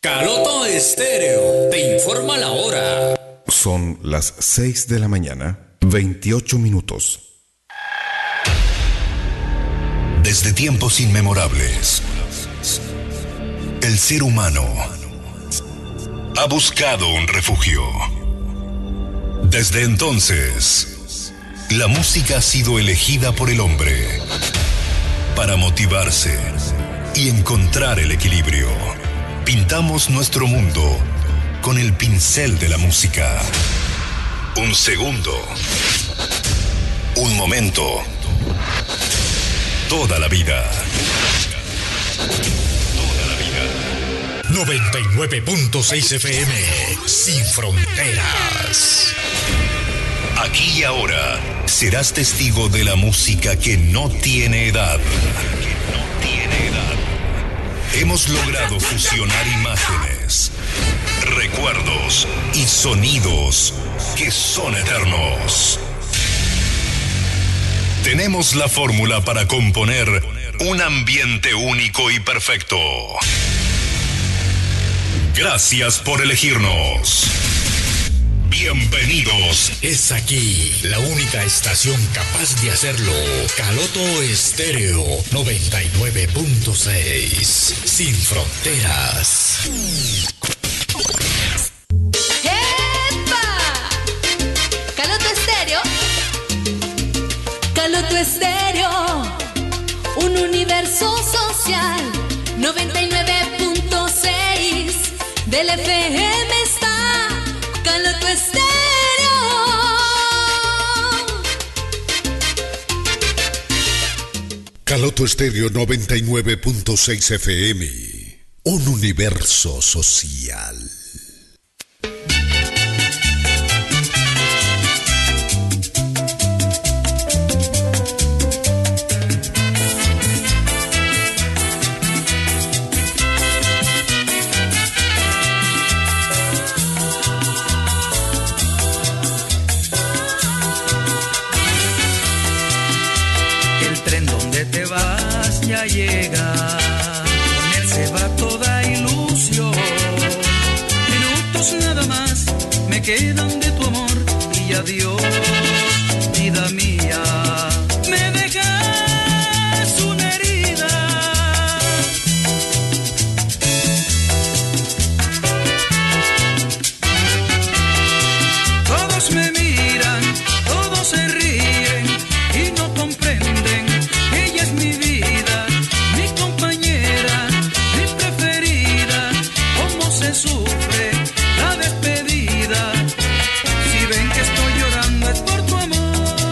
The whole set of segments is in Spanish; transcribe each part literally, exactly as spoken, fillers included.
Caloto Estéreo te informa la hora. Son las seis de la mañana, veintiocho minutos. Desde tiempos inmemorables, el ser humano ha buscado un refugio. Desde entonces, la música ha sido elegida por el hombre para motivarse y encontrar el equilibrio. Pintamos nuestro mundo con el pincel de la música. Un segundo, un momento, toda la vida. Toda la vida. noventa y nueve punto seis F M, sin fronteras. Aquí y ahora serás testigo de la música que no tiene edad. Hemos logrado fusionar imágenes, recuerdos y sonidos que son eternos. Tenemos la fórmula para componer un ambiente único y perfecto. Gracias por elegirnos. Bienvenidos. Es aquí la única estación capaz de hacerlo. Caloto Estéreo noventa y nueve punto seis. Sin fronteras. ¡Epa! Caloto Estéreo. Caloto Estéreo. Un universo social. noventa y nueve punto seis. Del F M está Caloto Estéreo. Caloto Estéreo noventa y nueve punto seis F M. Un universo social. Ya llega, con él se va toda ilusión. Minutos nada más me quedan de tu amor y adiós, vida mía. Me dejas una herida. Todos me miran, todos se ríen y no comprenden. Ella es mi vida, mi compañera, mi preferida. Cómo se sufre la despedida. Si ven que estoy llorando es por tu amor.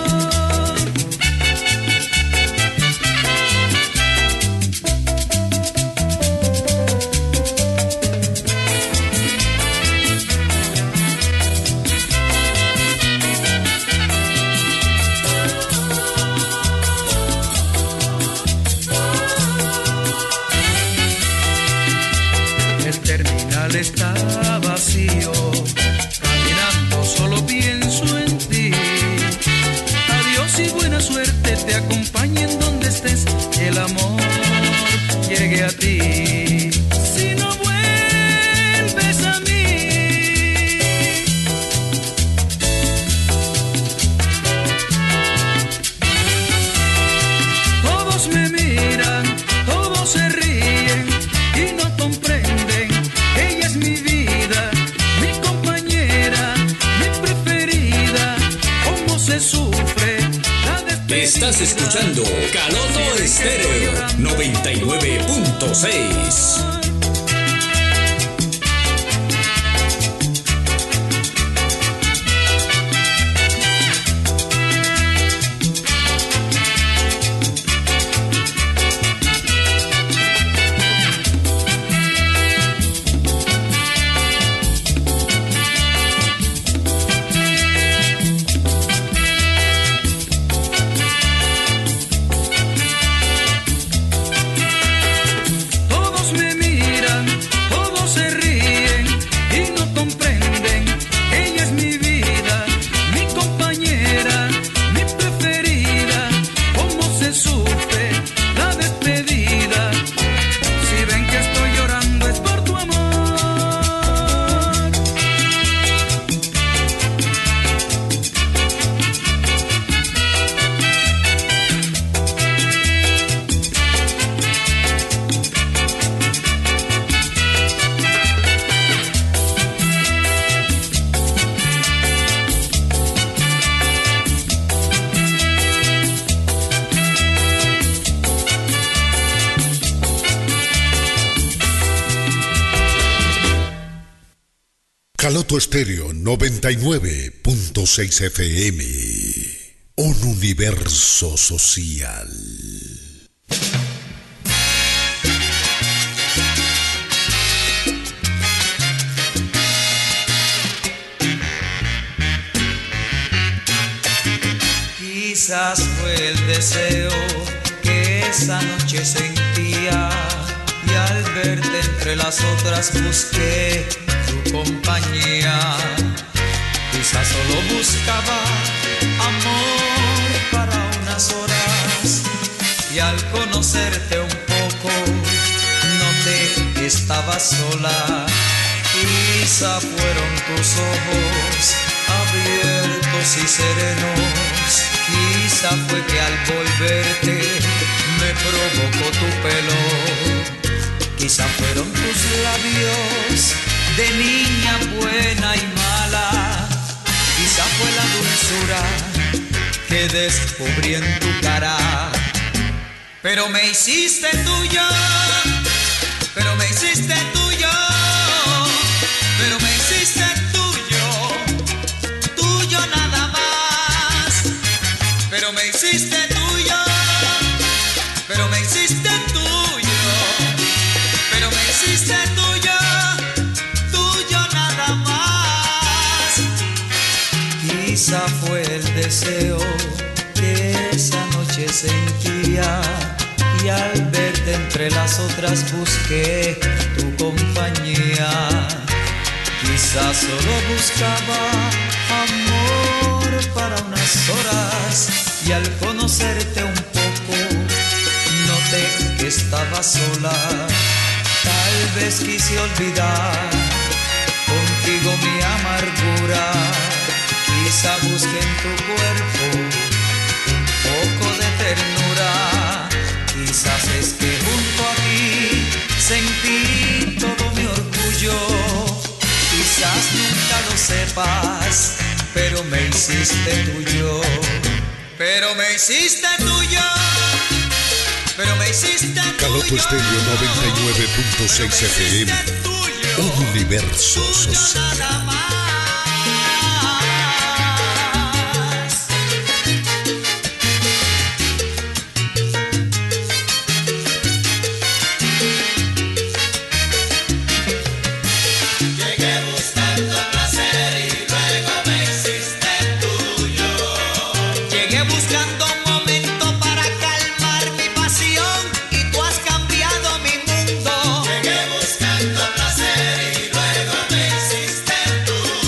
Está vacío, caminando solo pienso en ti. Adiós y buena suerte te acompañen donde estés, que el amor llegue a ti. Si no vuelves a mí, todos me miran, todos se ríen y no comprenden. Ella es mi vida, mi compañera, mi preferida. Cómo se sufre la despedida. Estás escuchando Caloto Estéreo noventa y nueve punto seis. Todos me miran. Caloto Estéreo noventa y nueve punto seis F M. Un universo social. Quizás fue el deseo que esa noche sentía, y al verte entre las otras busqué tu compañía. Quizás solo buscaba amor para unas horas, y al conocerte un poco noté que estabas sola. Quizá fueron tus ojos abiertos y serenos, quizá fue que al volverte me provocó tu pelo, quizá fueron tus labios de niña buena y mala, quizá fue la dulzura que descubrí en tu cara. Pero me hiciste tuyo, pero me hiciste tuyo, pero me hiciste tuyo, tuyo nada más. Pero me hiciste tuyo, pero me hiciste tuyo, pero me hiciste tuyo, tuyo nada más. Quizá fue el deseo que esa noche sentía, y al verte entre las otras busqué tu compañía. Quizás solo buscaba amor para unas horas, y al conocerte un poco noté que estaba sola. Tal vez quise olvidar contigo mi amargura, quizá busqué en tu cuerpo un poco de ternura. Quizás es que junto a ti sentí todo mi orgullo. Quizás nunca lo sepas, pero me hiciste tuyo. Pero me hiciste tuyo, pero me hiciste tuyo. Caloto Estéreo noventa y nueve punto seis F M. Un universo social. Llegué buscando placer y luego me hiciste tú.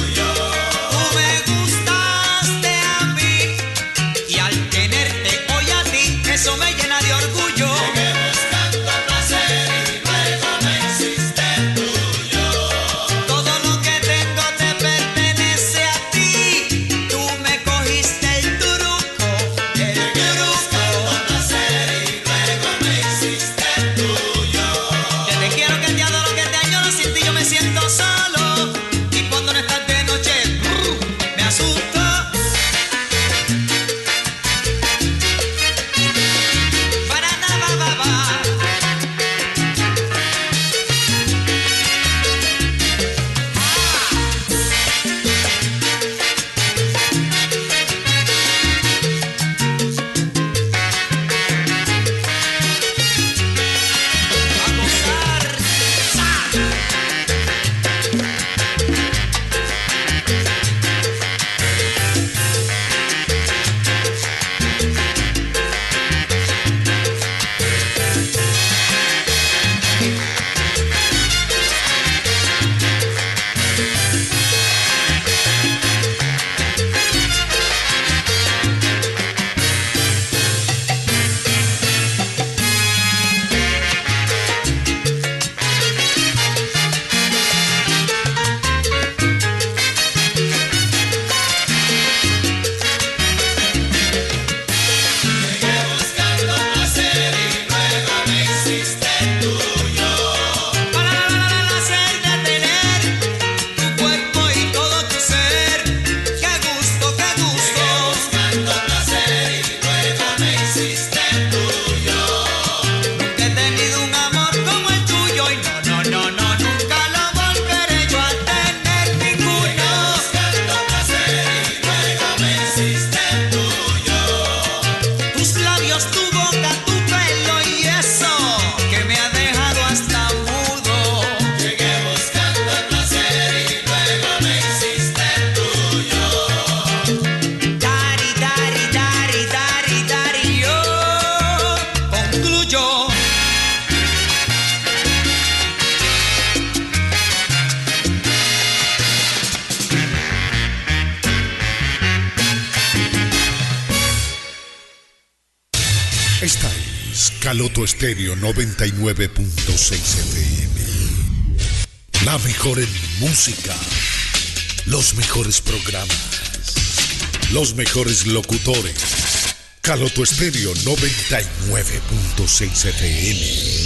Caloto Estéreo noventa y nueve punto seis F M. La mejor en música. Los mejores programas. Los mejores locutores. Caloto Estéreo noventa y nueve punto seis F M.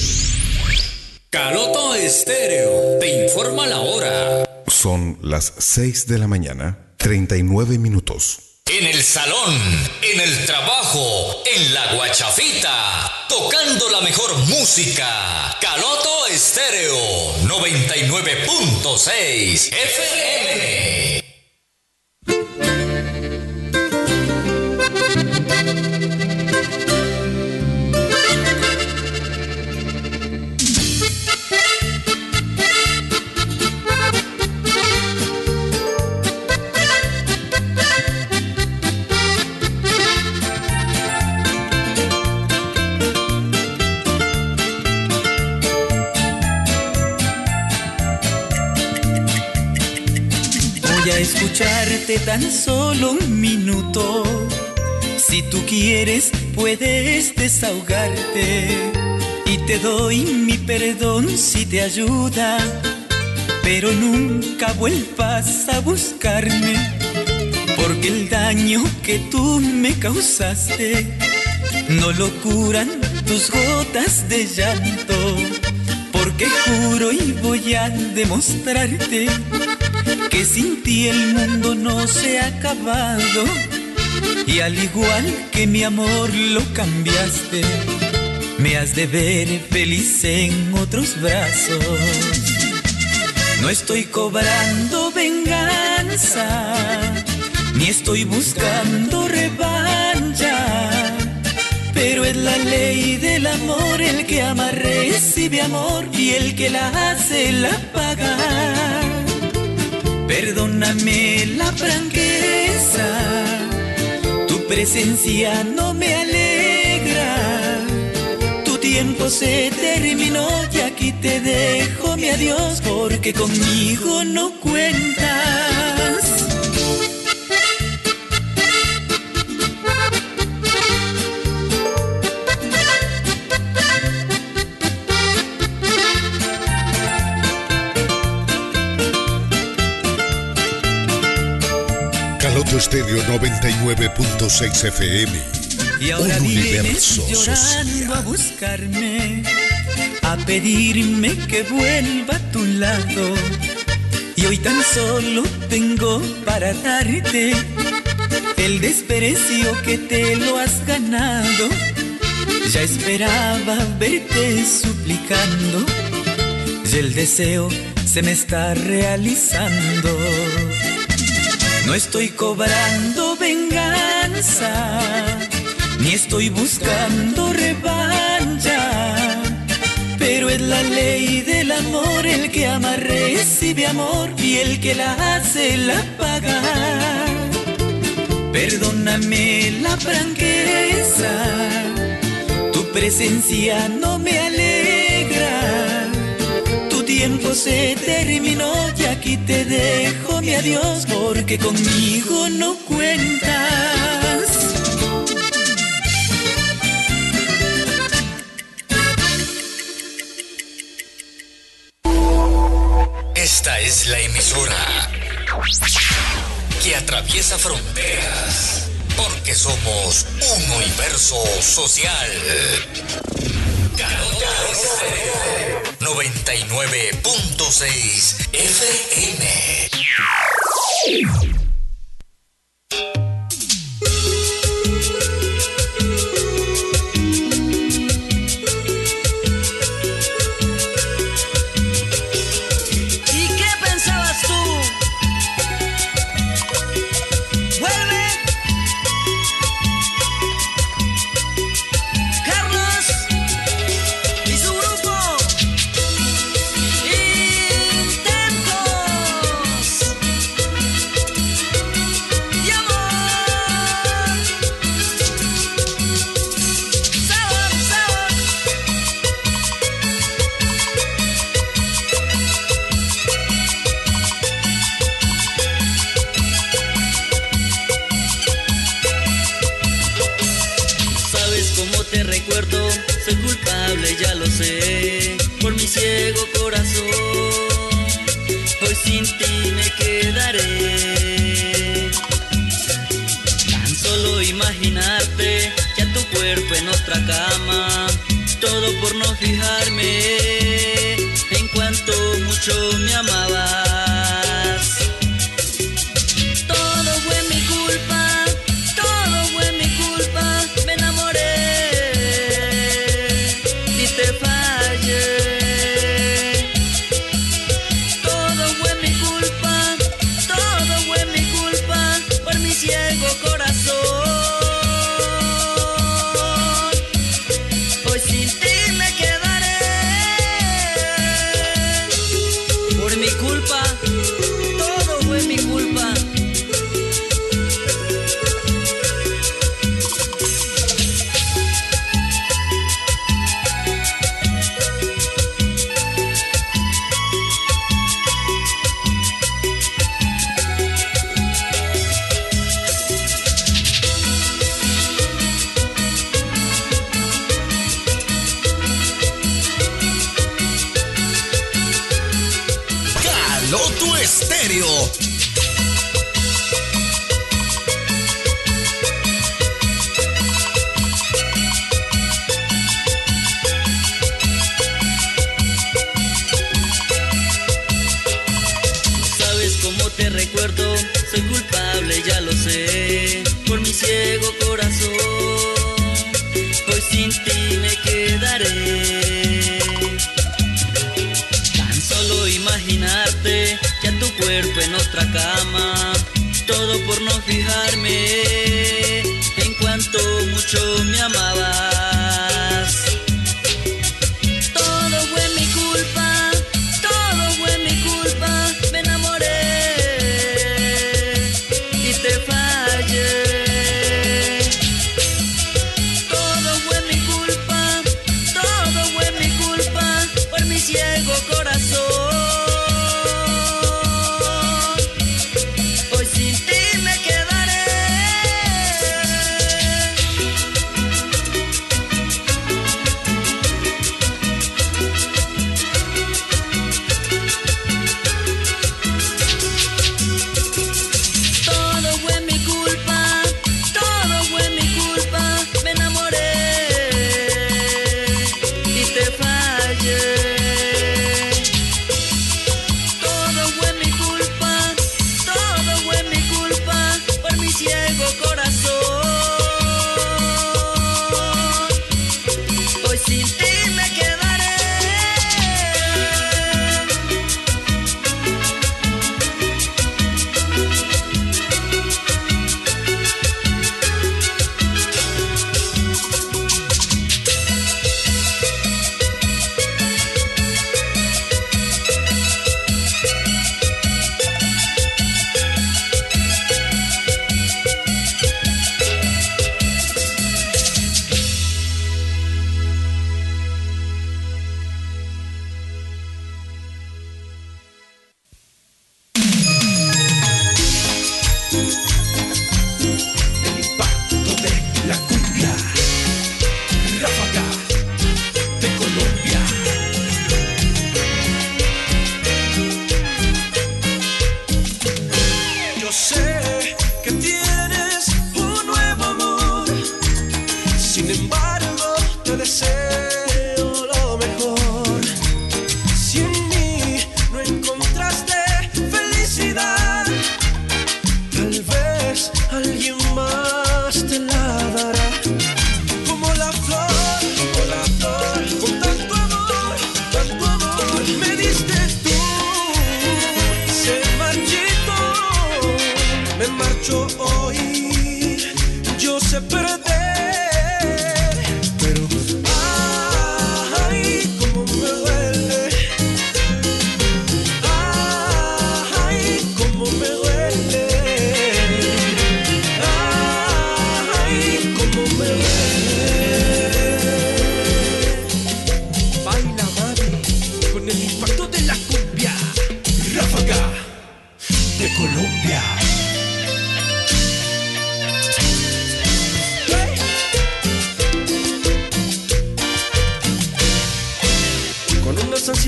Caloto Estéreo te informa la hora. Son las seis de la mañana, treinta y nueve minutos. En el salón, en el trabajo, en la guachafita, tocando la mejor música. Caloto Estéreo noventa y nueve punto seis F M. Escucharte tan solo un minuto. Si tú quieres puedes desahogarte y te doy mi perdón si te ayuda, pero nunca vuelvas a buscarme, porque el daño que tú me causaste no lo curan tus gotas de llanto, porque juro y voy a demostrarte que sin ti el mundo no se ha acabado, y al igual que mi amor lo cambiaste, me has de ver feliz en otros brazos. No estoy cobrando venganza, ni estoy buscando revancha, pero es la ley del amor, el que ama recibe amor y el que la hace la paga. Perdóname la franqueza, tu presencia no me alegra. Tu tiempo se terminó y aquí te dejo mi adiós, porque conmigo no cuentas. Caloto Estéreo noventa y nueve punto seis F M. Y ahora Un vienes universo llorando social. a buscarme, a pedirme que vuelva a tu lado. Y hoy tan solo tengo para darte el desprecio que te lo has ganado. Ya esperaba verte suplicando y el deseo se me está realizando. No estoy cobrando venganza, ni estoy buscando revancha, pero es la ley del amor, el que ama recibe amor y el que la hace la paga. Perdóname la franqueza, tu presencia no me alegra. Tu tiempo se terminó y aquí te dejo mi adiós, porque conmigo no cuentas. Esta es la emisora que atraviesa fronteras, porque somos un universo social. Caloto Estéreo noventa y nueve punto seis F M. Te recuerdo, soy culpable, ya lo sé, por mi ciego corazón. Hoy sin ti me quedaré. Tan solo imaginarte ya tu cuerpo en otra cama, todo por no fijarme en cuanto mucho me amabas. Todo fue mi culpa, todo fue mi culpa, me enamoré y te fallé. Todo fue mi culpa, todo fue mi culpa, por mi ciego corazón. Hoy sin ti me quedaré. Por mi culpa, todo fue mi culpa. Caloto Estéreo. Sabes cómo te recuerdo, soy culpable, ya lo sé, por mi ciego corazón. Hoy sin ti me quedaré. Tan solo imaginarte ya tu cuerpo en otra cama, todo por no fijarme en cuanto mucho me amabas. Todo fue mi culpa, todo fue mi culpa, me enamoré y te fallé. Todo fue mi culpa, todo fue mi culpa, por mi ciego corazón. Hoy sin ti me quedaré.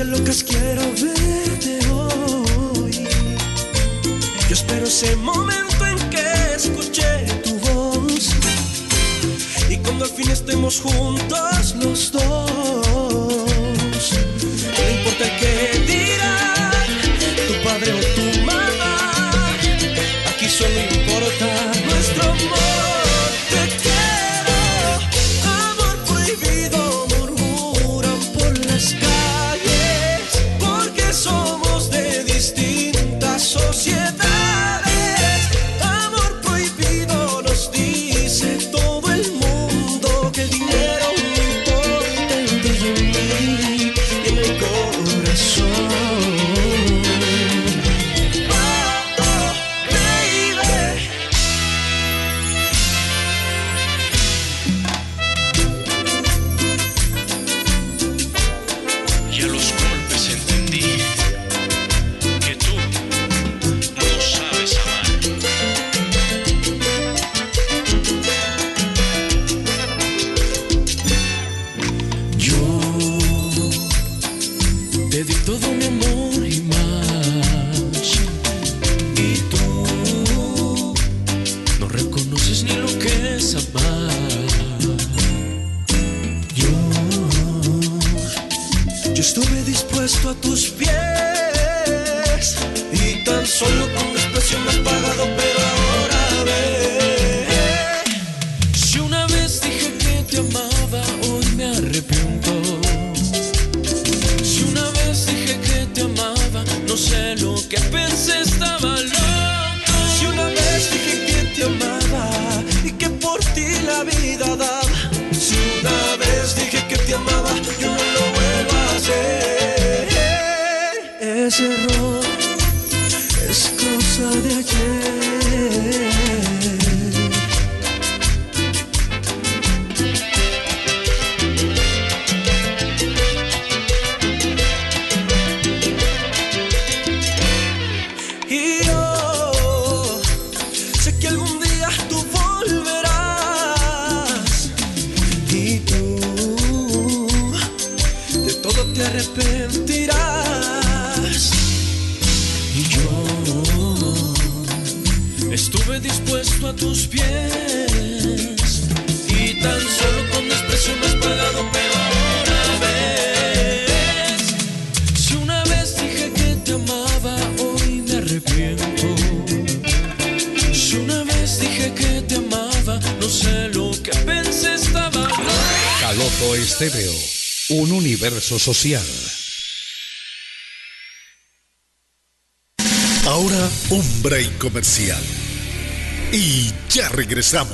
locas quiero verte hoy. Yo espero ese momento en que escuché tu voz y cuando al fin estemos juntos los dos. No importa el que dirá tu padre o tu mamá, aquí solo importa nuestro amor. Te quiero, amor prohibido, murmuran por las calles, porque somos de distintas sociedades. Amor prohibido nos dice todo el mundo, que el dinero no importa en ti y en mí y en el corazón. Oh, oh, baby. Y a los golpes entendí que tú no sabes amar. Yo te di todo mi amor y más, y tú no reconoces ni lo que es amar. Yo, yo estuve dispuesto a tus pies y tan solo con desprecio me has pagado, pero ahora ve. Si una vez dije que te amaba, hoy me arrepiento. Si una vez dije que te amaba, no sé lo que pensé, estaba loco. Si una vez dije que te amaba y que por ti la vida daba. Si una vez dije que te amaba, yo no lo vuelvo a hacer. Ese error es cosa de ayer. Y yo sé que algún día tú volverás y tú de todo te arrepentirás. Y yo estuve dispuesto a tus pies y tan solo con desprecio me has pagado, pero ahora ves. Si una vez dije que te amaba, hoy me arrepiento. Si una vez dije que te amaba, no sé lo que pensé, estaba loco. Caloto Estéreo, un universo social. Ahora un break comercial. Y ya regresamos.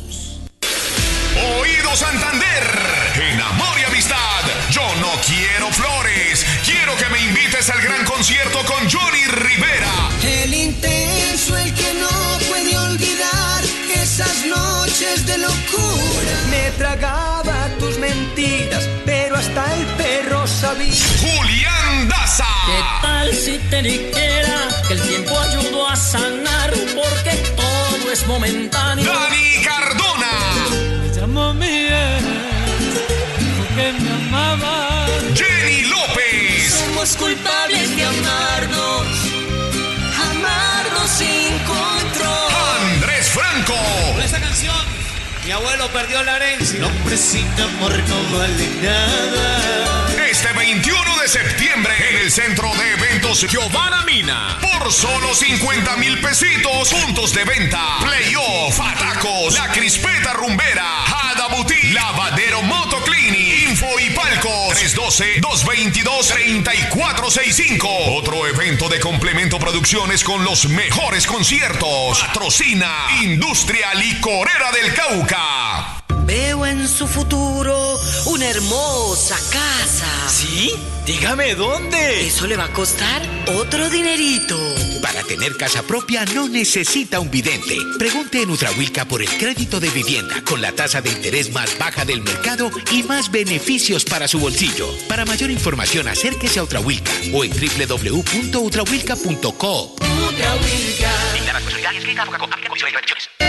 Oído Santander, en amor y amistad, yo no quiero flores, quiero que me invites al gran concierto con Johnny Rivera. El intenso, el que no puede olvidar esas noches de locura. Me tragaba tus mentiras, pero hasta el perro sabía. Julián Daza. ¿Qué tal si te dijera que el tiempo ayudó a sanar? Porque todo es momentáneo. Dani Cardona. Me llamó mi ex, porque me amaba. Jenny López. Somos culpables de amarnos, amarnos sin control. Andrés Franco. Por esta canción, mi abuelo perdió la herencia. El hombre sin amor no vale nada. Este veintiuno de septiembre en el Centro de Eventos Giovanna Mina. Por solo cincuenta mil pesitos. Puntos de venta: Playoff, Atacos, La Crispeta Rumbera, Hada Boutique, Lavadero Motoclinic, Info y Palcos. tres uno dos, dos dos dos, tres cuatro seis cinco. Otro evento de Complemento Producciones con los mejores conciertos. Patrocina Industria Licorera del Cauca. Veo en su futuro una hermosa casa. ¿Sí? Dígame dónde. Eso le va a costar otro dinerito. Para tener casa propia no necesita un vidente. Pregunte en Ultrahuilca por el crédito de vivienda con la tasa de interés más baja del mercado y más beneficios para su bolsillo. Para mayor información, acérquese a Ultrahuilca o en doble u doble u doble u punto ultrahuilca punto co. Ultrahuilca. Inscrita a Consulta, inscrita a Foca, Comisión de Inversiones.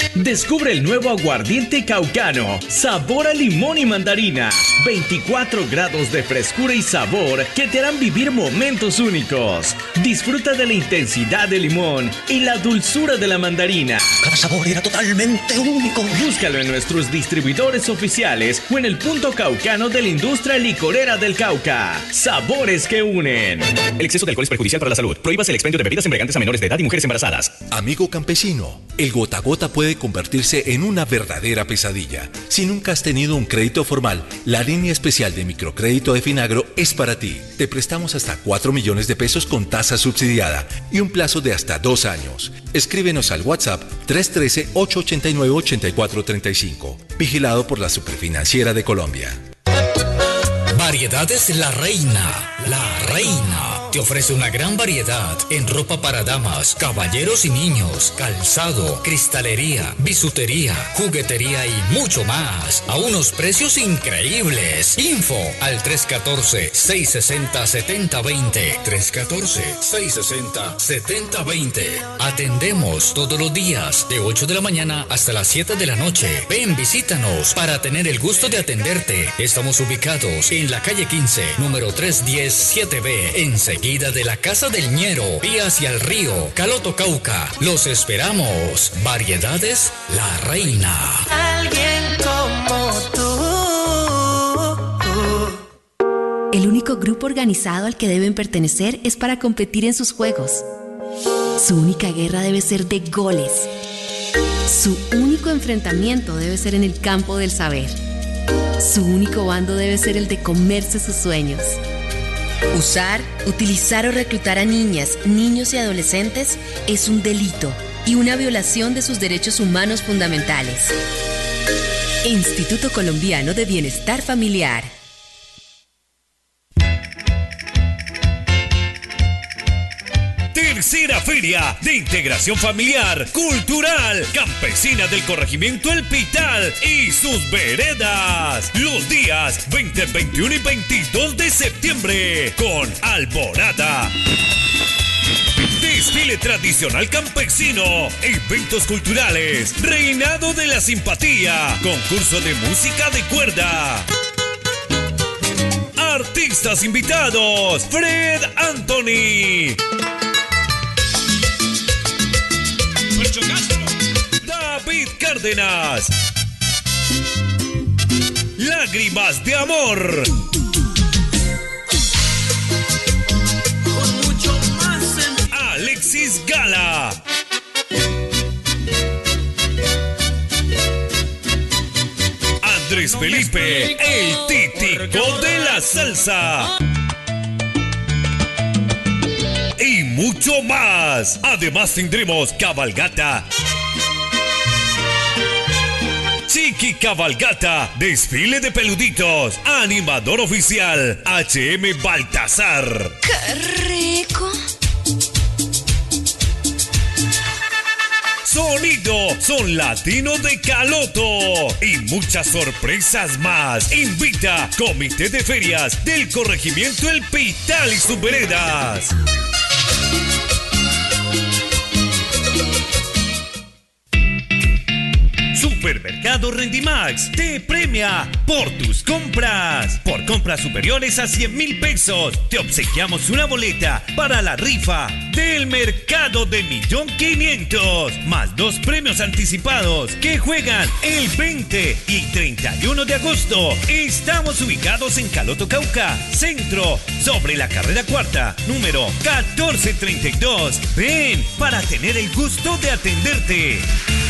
Descubre el nuevo aguardiente caucano, sabor a limón y mandarina. veinticuatro grados de frescura y sabor que te harán vivir momentos únicos. Disfruta de la intensidad del limón y la dulzura de la mandarina. Cada sabor era totalmente único. Búscalo en nuestros distribuidores oficiales o en el punto caucano de la industria licorera del Cauca. Sabores que unen. El exceso de alcohol es perjudicial para la salud. Prohíbas el expendio de bebidas embriagantes a menores de edad y mujeres embarazadas. Amigo campesino, el gota a gota puede convertirse en una verdadera pesadilla. Si nunca has tenido un crédito formal, la línea especial de microcrédito de Finagro es para ti. Te prestamos hasta cuatro millones de pesos con tasa subsidiada y un plazo de hasta dos años. Escríbenos al WhatsApp tres uno tres, ocho ocho nueve, ocho cuatro tres cinco. Vigilado por la Superfinanciera de Colombia. Variedades La Reina. La Reina te ofrece una gran variedad en ropa para damas, caballeros y niños, calzado, cristalería, bisutería, juguetería y mucho más a unos precios increíbles. Info al tres uno cuatro, seis seis cero, siete cero dos cero. tres uno cuatro, seis seis cero, siete cero dos cero. Atendemos todos los días de ocho de la mañana hasta las siete de la noche. Ven, visítanos para tener el gusto de atenderte. Estamos ubicados en la calle quince, número trescientos diez siete B, enseguida de la Casa del Ñero, vía hacia el río, Caloto, Cauca. Los esperamos. Variedades La Reina. Alguien como tú. El único grupo organizado al que deben pertenecer es para competir en sus juegos. Su única guerra debe ser de goles. Su único enfrentamiento debe ser en el campo del saber. Su único bando debe ser el de comerse sus sueños. Usar, utilizar o reclutar a niñas, niños y adolescentes es un delito y una violación de sus derechos humanos fundamentales. Instituto Colombiano de Bienestar Familiar. Tercera Feria de Integración Familiar, Cultural, Campesina del Corregimiento El Pital y sus veredas. Los días veinte, veintiuno y veintidós de septiembre con Alborada. Desfile tradicional campesino, eventos culturales, reinado de la simpatía, concurso de música de cuerda. Artistas invitados, Fred Anthony. David Cárdenas. Lágrimas de amor. Con mucho más en... Alexis Gala. Andrés Felipe, el títico de la salsa. Y mucho más. Además tendremos cabalgata. Chiqui Cabalgata, desfile de peluditos, animador oficial, H M Baltasar. ¡Qué rico! Sonido Son Latino de Caloto y muchas sorpresas más. Invita Comité de Ferias del Corregimiento El Pital y sus veredas. Supermercado Rendimax te premia por tus compras. Por compras superiores a cien mil pesos, te obsequiamos una boleta para la rifa del mercado de Millón Quinientos, más dos premios anticipados que juegan el veinte y treinta y uno de agosto. Estamos ubicados en Caloto, Cauca, centro, sobre la carrera cuarta, número catorce treinta y dos. Ven para tener el gusto de atenderte.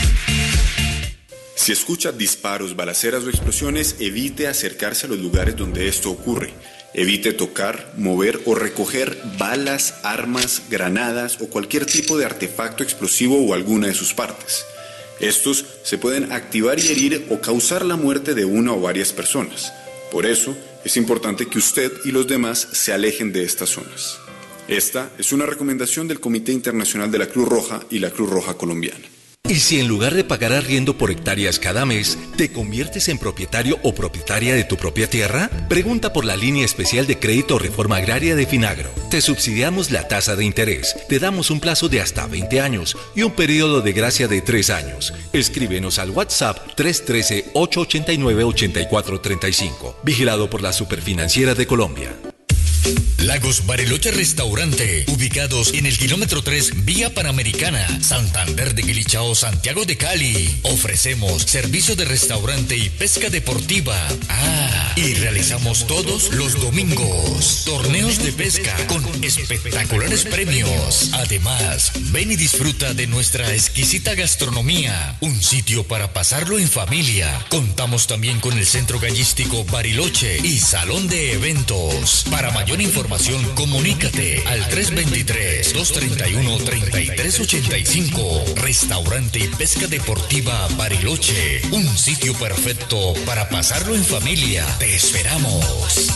Si escucha disparos, balaceras o explosiones, evite acercarse a los lugares donde esto ocurre. Evite tocar, mover o recoger balas, armas, granadas o cualquier tipo de artefacto explosivo o alguna de sus partes. Estos se pueden activar y herir o causar la muerte de una o varias personas. Por eso, es importante que usted y los demás se alejen de estas zonas. Esta es una recomendación del Comité Internacional de la Cruz Roja y la Cruz Roja Colombiana. Y si en lugar de pagar arriendo por hectáreas cada mes, te conviertes en propietario o propietaria de tu propia tierra, pregunta por la línea especial de crédito o reforma agraria de Finagro. Te subsidiamos la tasa de interés, te damos un plazo de hasta veinte años y un periodo de gracia de tres años. Escríbenos al WhatsApp tres uno tres, ocho ocho nueve, ocho cuatro tres cinco. Vigilado por la Superfinanciera de Colombia. Lagos Bariloche Restaurante, ubicados en el kilómetro tres, vía Panamericana, Santander de Quilichao, Santiago de Cali. Ofrecemos servicio de restaurante y pesca deportiva. Ah, y realizamos todos los domingos torneos de pesca con espectaculares premios. Además, ven y disfruta de nuestra exquisita gastronomía. Un sitio para pasarlo en familia. Contamos también con el Centro Gallístico Bariloche y Salón de Eventos. Para mayor información, comunícate al tres dos tres, dos tres uno, tres tres ocho cinco. Restaurante y pesca deportiva Bariloche. Un sitio perfecto para pasarlo en familia. Te esperamos.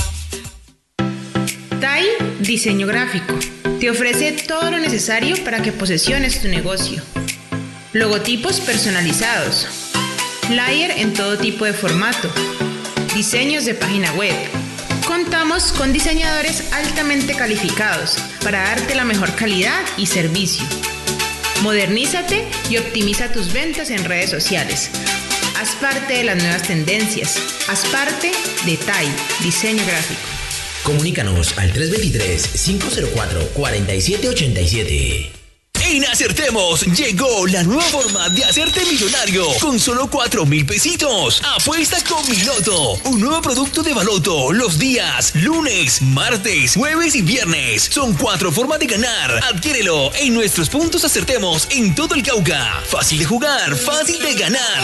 T A I Diseño Gráfico te ofrece todo lo necesario para que posesiones tu negocio. Logotipos personalizados, flyer en todo tipo de formato, diseños de página web. Contamos con diseñadores altamente calificados para darte la mejor calidad y servicio. Modernízate y optimiza tus ventas en redes sociales. Haz parte de las nuevas tendencias. Haz parte de T A I Diseño Gráfico. Comunícanos al tres dos tres, cinco cero cuatro, cuatro siete ocho siete. En Acertemos llegó la nueva forma de hacerte millonario con solo cuatro mil pesitos. Apuesta con Miloto, un nuevo producto de Baloto los días lunes, martes, jueves y viernes. Son cuatro formas de ganar. Adquiérelo en nuestros puntos Acertemos en todo el Cauca. Fácil de jugar, fácil de ganar.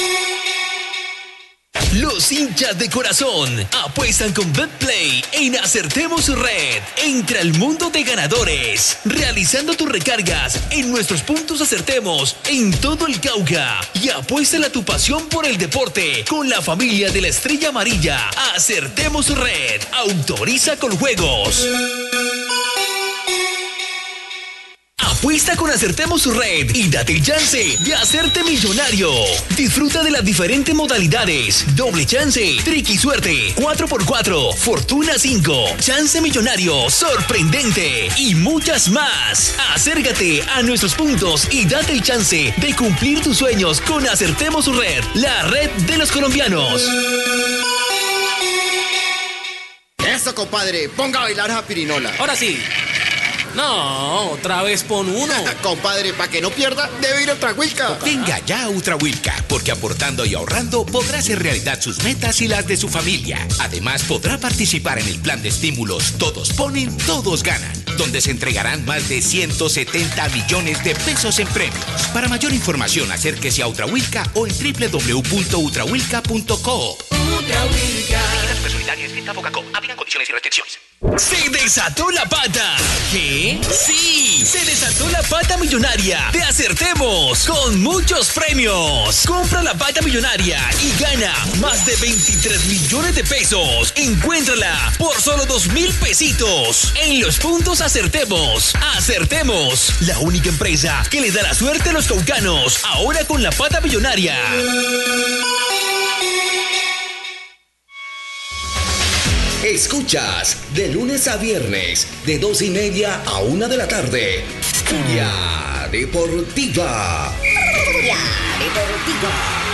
Los hinchas de corazón apuestan con BetPlay en Acertemos Red. Entra al mundo de ganadores, realizando tus recargas en nuestros puntos Acertemos en todo el Cauca. Y apuéstale a tu pasión por el deporte con la familia de la Estrella Amarilla. Acertemos Red. Autoriza con juegos. Apuesta con Acertemos Red y date el chance de hacerte millonario. Disfruta de las diferentes modalidades: doble chance, triqui suerte, cuatro por cuatro, fortuna cinco, chance millonario, sorprendente y muchas más. Acércate a nuestros puntos y date el chance de cumplir tus sueños con Acertemos Red, la red de los colombianos. Eso, compadre, ponga a bailar a Pirinola. Ahora sí. No, otra vez pon uno. Compadre, para que no pierda, debe ir a Ultrahuilca. Venga ya a Ultrahuilca, porque aportando y ahorrando podrá hacer realidad sus metas y las de su familia. Además, podrá participar en el plan de estímulos Todos Ponen, Todos Ganan, donde se entregarán más de ciento setenta millones de pesos en premios. Para mayor información, acérquese a Ultrahuilca o en doble u doble u doble u punto ultrahuilca punto co. Ultrahuilca. Aplican condiciones y restricciones. ¡Se desató la pata! ¿Qué? ¡Sí! ¡Se desató la pata millonaria de Acertemos! ¡Con muchos premios! Compra la pata millonaria y gana más de veintitrés millones de pesos. Encuéntrala por solo dos mil pesitos en los puntos Acertemos. Acertemos, la única empresa que le da la suerte a los caucanos. Ahora con la pata millonaria. Escuchas de lunes a viernes de dos y media a una de la tarde. Furia Deportiva. Furia Deportiva.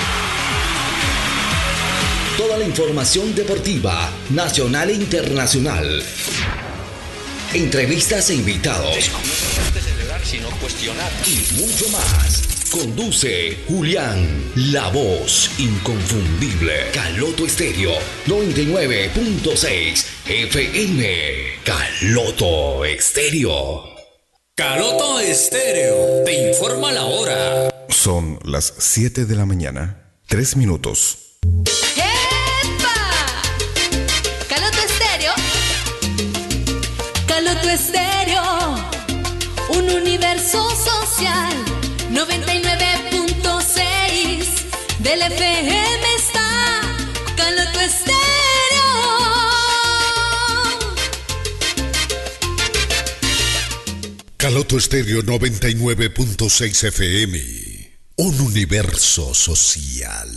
Toda la información deportiva, nacional e internacional. Entrevistas e invitados. Sino cuestionar. Y mucho más. Conduce Julián, la voz inconfundible. Caloto Estéreo noventa y nueve punto seis F M. Caloto Estéreo. Caloto Estéreo te informa la hora. Son las siete de la mañana, tres minutos. ¡Epa! Caloto Estéreo. Caloto Estéreo. Un universo social. noventa y nueve punto seis del F M está Caloto Estéreo. Caloto Estéreo noventa y nueve punto seis F M. Un universo social.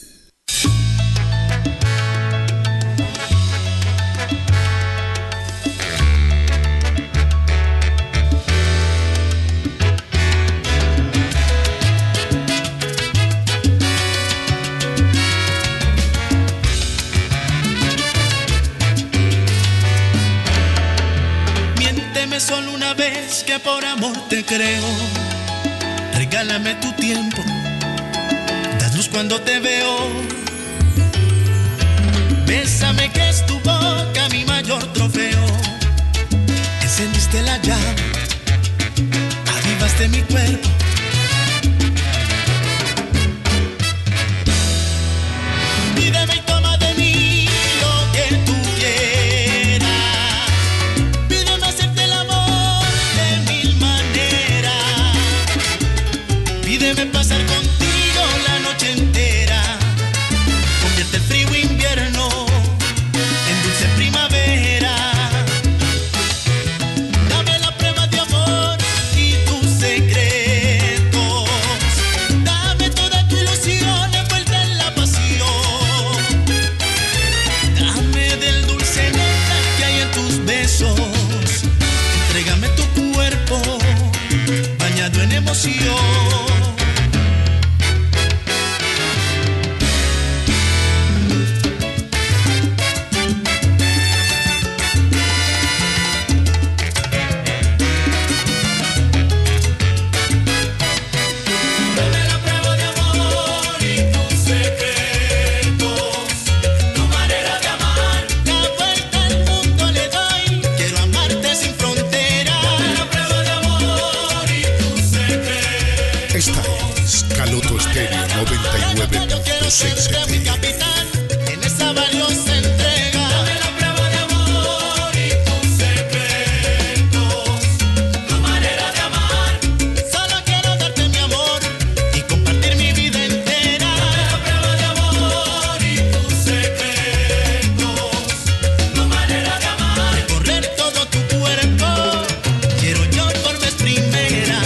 Miénteme solo una vez que por amor te creo. Regálame tu tiempo, das luz cuando te veo. Bésame que es tu boca mi mayor trofeo. Encendiste la llama, avivaste mi cuerpo. Pídeme y toma de mí lo que tú quieras. Pídeme hacerte el amor de mil maneras. Pídeme pasar contigo la noche entera. Convierte el frío invierno en dulce primavera. Dame la prueba de amor y tus secretos. Dame toda tu ilusión envuelta en la pasión. Dame del dulce néctar que hay en tus besos. Entrégame tu cuerpo bañado en emoción. Esta es Caloto Estéreo noventa y nueve punto seis F M. En esa valiosa entrega. Dame la prueba de amor y tus secretos, tu manera de amar. Solo quiero darte mi amor y compartir mi vida entera. Dame la prueba de amor y tus secretos, tu manera de amar. Recorrer todo tu cuerpo, quiero yo por vez primera.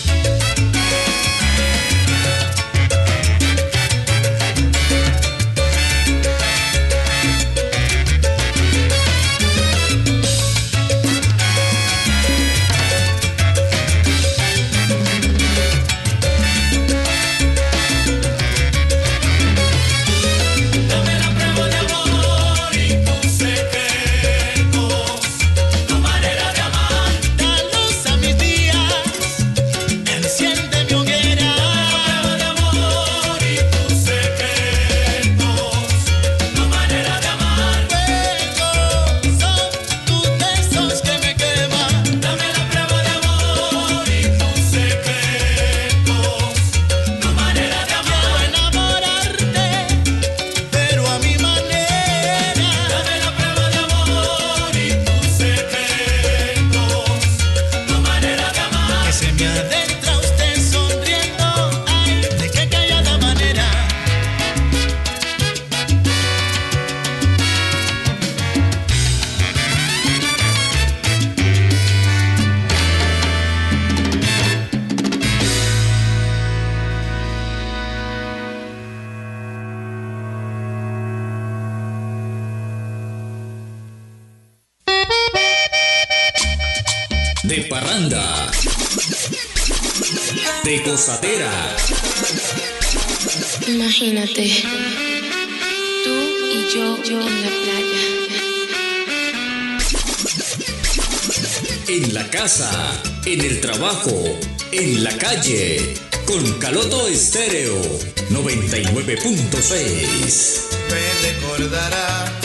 De parranda, de gozadera. Imagínate, tú y yo, yo en la playa. En la casa, en el trabajo, en la calle. Con Caloto Estéreo noventa y nueve punto seis. Me recordará